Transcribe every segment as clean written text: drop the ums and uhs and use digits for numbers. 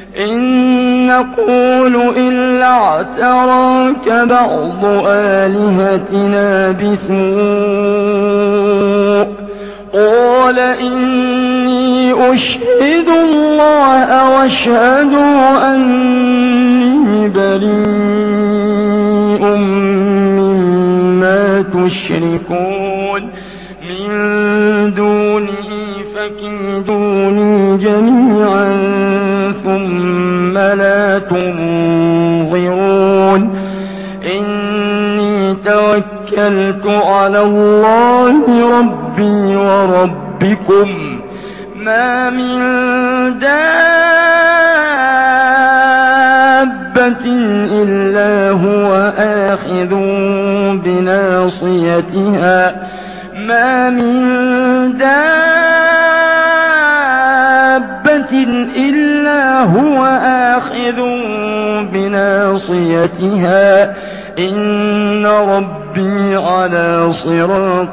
إن نقول إلا اعتراك بعض آلهتنا بسوء قال إني أشهد الله واشهدوا أني بريء مما تشركون من دونه فكيدوني جميعا ثم لا تنظرون إني توكلت على الله ربي وربكم ما من دابة إلا هو آخذ بناصيتها ما من دابة إلا هو آخذ بناصيتها إن ربي على صراط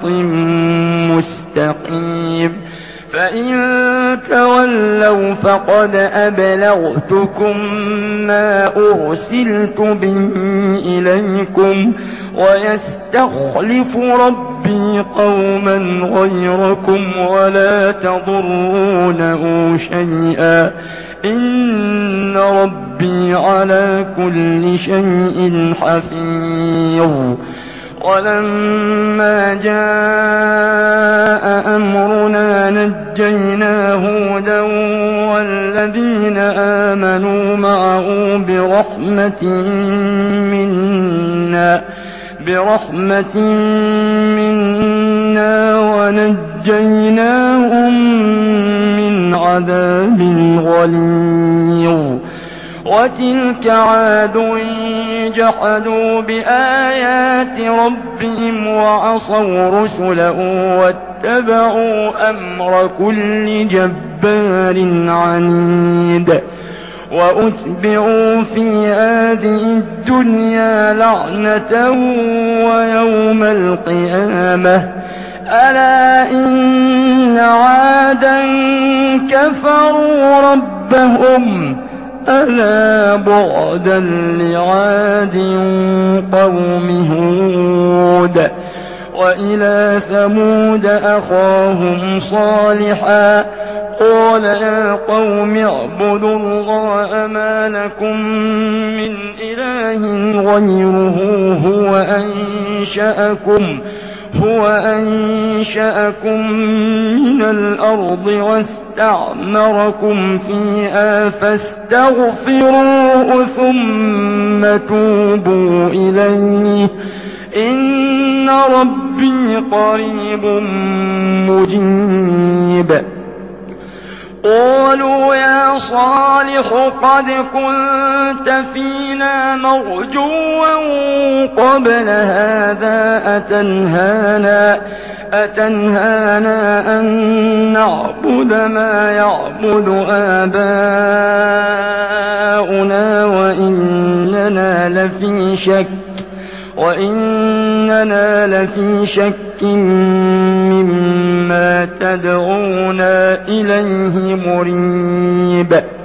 مستقيم فإن تولوا فقد أبلغتكم ما أرسلت به إليكم ويستخلف ربي قوما غيركم ولا تضرونه شيئا إن ربي على كل شيء حفيظ ولما جاء أمرنا نجينا هودا والذين آمنوا معه برحمة منا ونجيناهم من عذاب غليظ وتلك عاد جحدوا بآيات ربهم وعصوا رسله واتبعوا أمر كل جبار عنيد وأتبعوا في هذه الدنيا لعنة ويوم القيامة ألا إن عادا كفروا ربهم ألا بعدا لعاد قوم هود وإلى ثمود أخاهم صالحا قال يا قوم اعبدوا الله ما لكم من إله غيره هو أنشأكم من الأرض واستعمركم فيها فاستغفروه ثم توبوا إليه إن ربي قريب مجيب قالوا يا صالح قد كنت فينا مرجوا قبل هذا أتنهانا أن نعبد ما يعبد آباؤنا وإننا لفي شك مما تدعونا إليه مريب